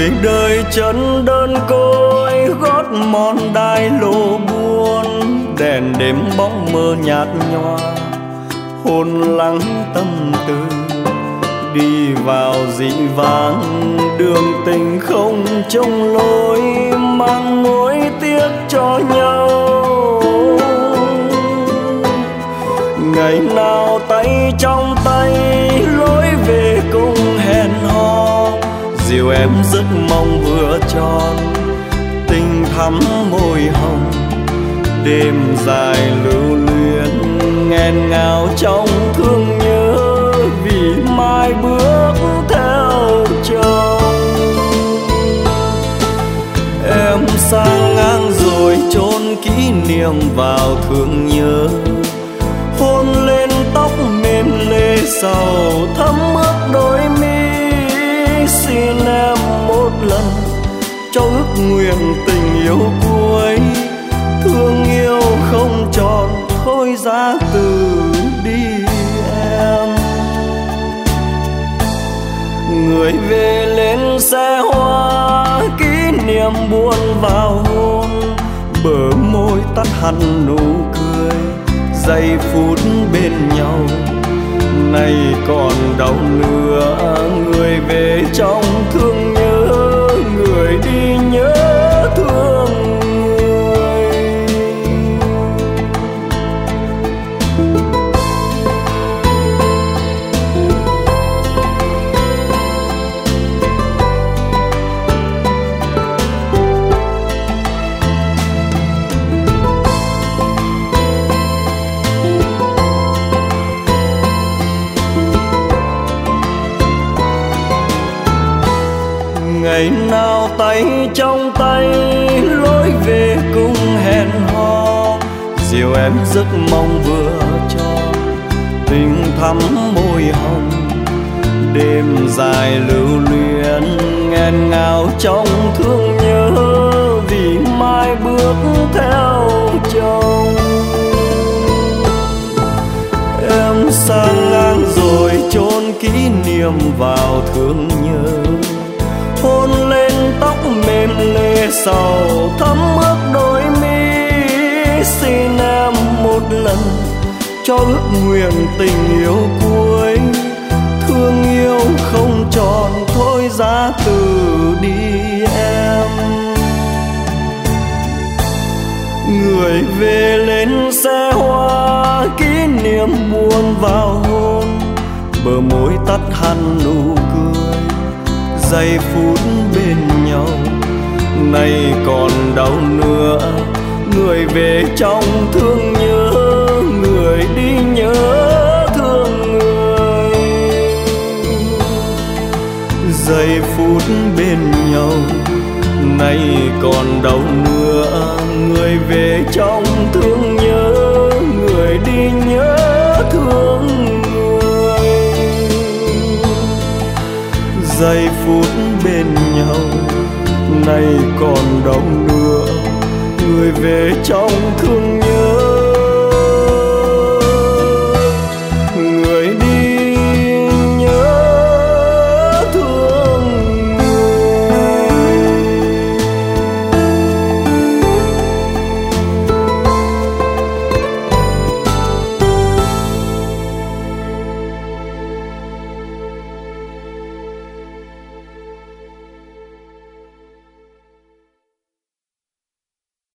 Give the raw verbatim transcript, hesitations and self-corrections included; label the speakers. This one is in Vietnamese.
Speaker 1: người đời chân đơn côi gót mòn đai lô buồn, đèn đêm bóng mơ nhạt nhòa hồn lắng tâm tư. Đi vào dị vãng đường tình không trông lối, mang nỗi tiếc cho nhau. Ngày nào tay trong tay lối về cùng hẹn hò, dìu em giấc mong vừa tròn tình thắm môi hồng. Đêm dài lưu luyến nghẹn ngào trong thương nhớ, vì mai bước theo chồng. Em sang ngang rồi chôn kỷ niệm vào thương nhớ, hôn lên tóc mềm lê sầu thấm ướt đôi mi. Xin em một lần cho ước nguyện tình yêu cuối, thương yêu không tròn thôi ra từ đi em. Người về lên xe hoa kỷ niệm buồn vào hôn, bờ môi tắt hẳn nụ cười giây phút bên nhau. Nay còn đâu nữa người về trong thương nhớ, người đi nhớ thương người. Ngày nào tay trong tay lối về cùng hẹn hò, dìu em giấc mong vừa cho tình thắm môi hồng. Đêm dài lưu luyến nghẹn ngào trong thương nhớ, vì mai bước theo chồng. Em sang ngang rồi chôn kỷ niệm vào thương nhớ, hôn lên tóc mềm lê sầu thấm ướt đôi mi. Xin em một lần cho ước nguyện tình yêu cuối, thương yêu không tròn thôi ra từ đi em. Người về lên xe hoa kỷ niệm buồn vào hôn, bờ môi tắt hẳn nụ cười giây phút bên nhau. Nay còn đâu nữa người về trong thương nhớ, người đi nhớ thương người. Giây phút bên nhau nay còn đâu nữa người về trong thương nhớ, người đi nhớ thương người. Giây phút bên nhau nay còn đâu nữa người về trong thương nhớ.